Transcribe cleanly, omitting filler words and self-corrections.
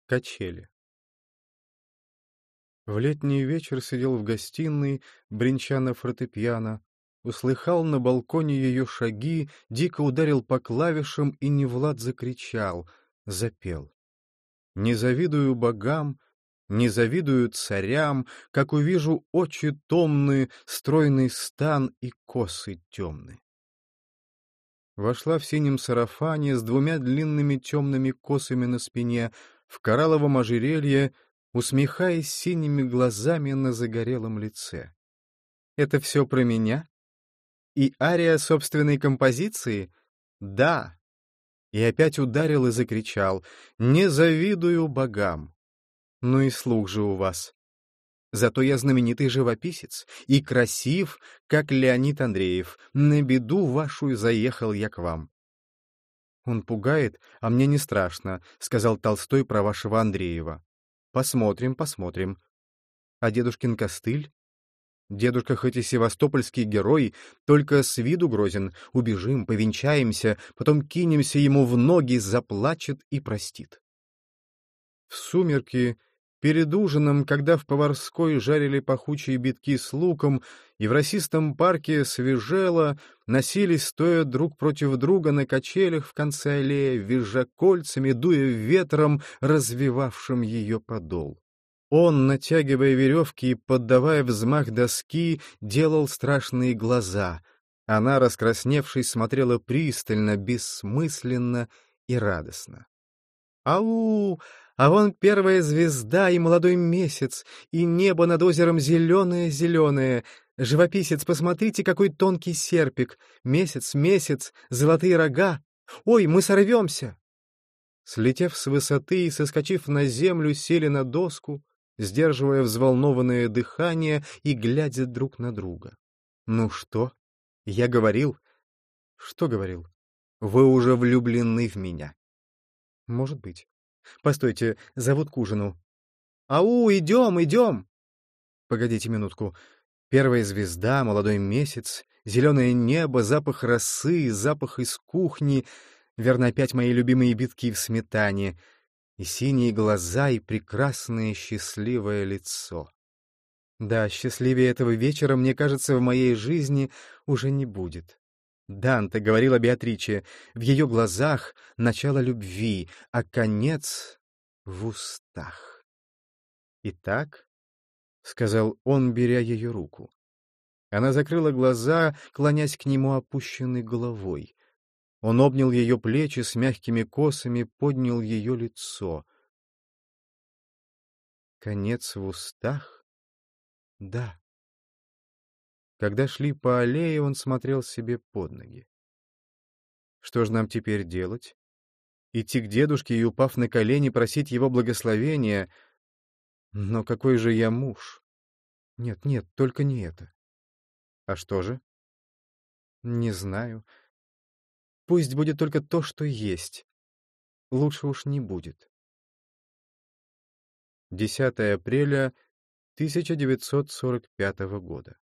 Качели. В летний вечер сидел в гостиной, бренча на фортепиано, услыхал на балконе ее шаги, дико ударил по клавишам и не в лад закричал, запел. Не завидую богам, не завидую царям, как увижу очи томные, стройный стан и косы темны. Вошла в синем сарафане с двумя длинными темными косами на спине, в коралловом ожерелье, усмехаясь синими глазами на загорелом лице. «Это все про меня? И ария собственной композиции? Да!» И опять ударил и закричал: «Не завидую богам!» Ну и слух же у вас. Зато я знаменитый живописец и красив, как Леонид Андреев. На беду вашу заехал я к вам. «Он пугает, а мне не страшно», — сказал Толстой про вашего Андреева. «Посмотрим, посмотрим. А дедушкин костыль? Дедушка хоть и севастопольский герой, только с виду грозен. Убежим, повенчаемся, потом кинемся ему в ноги, заплачет и простит». В сумерки, перед ужином, когда в поварской жарили пахучие битки с луком, и в росистом парке свежело, носились, стоя друг против друга на качелях в конце аллеи, визжа кольцами, дуя ветром, развивавшим ее подол. Он, натягивая веревки и поддавая взмах доски, делал страшные глаза. Она, раскрасневшись, смотрела пристально, бессмысленно и радостно. «Ау! А вон первая звезда и молодой месяц, и небо над озером зеленое-зеленое. Живописец, посмотрите, какой тонкий серпик. Месяц, месяц, золотые рога. Ой, мы сорвемся!» Слетев с высоты и соскочив на землю, сели на доску, сдерживая взволнованное дыхание и глядя друг на друга. «Ну что? Я говорил?» «Что говорил?» «Вы уже влюблены в меня». «Может быть. Постойте, зовут к ужину». «Ау, идем, идем!» «Погодите минутку. Первая звезда, молодой месяц, зеленое небо, запах росы, запах из кухни, верно, опять мои любимые битки в сметане, и синие глаза, и прекрасное счастливое лицо. Да, счастливее этого вечера, мне кажется, в моей жизни уже не будет». Данте говорил о Беатриче: в ее глазах начало любви, а конец в устах. «Итак», — сказал он, беря ее руку. Она закрыла глаза, клонясь к нему опущенной головой. Он обнял ее плечи с мягкими косами, поднял ее лицо. Конец в устах? Да. Когда шли по аллее, он смотрел себе под ноги. Что же нам теперь делать? Идти к дедушке и, упав на колени, просить его благословения? Но какой же я муж? Нет, нет, только не это. А что же? Не знаю. Пусть будет только то, что есть. Лучше уж не будет. 10 апреля 1945 года.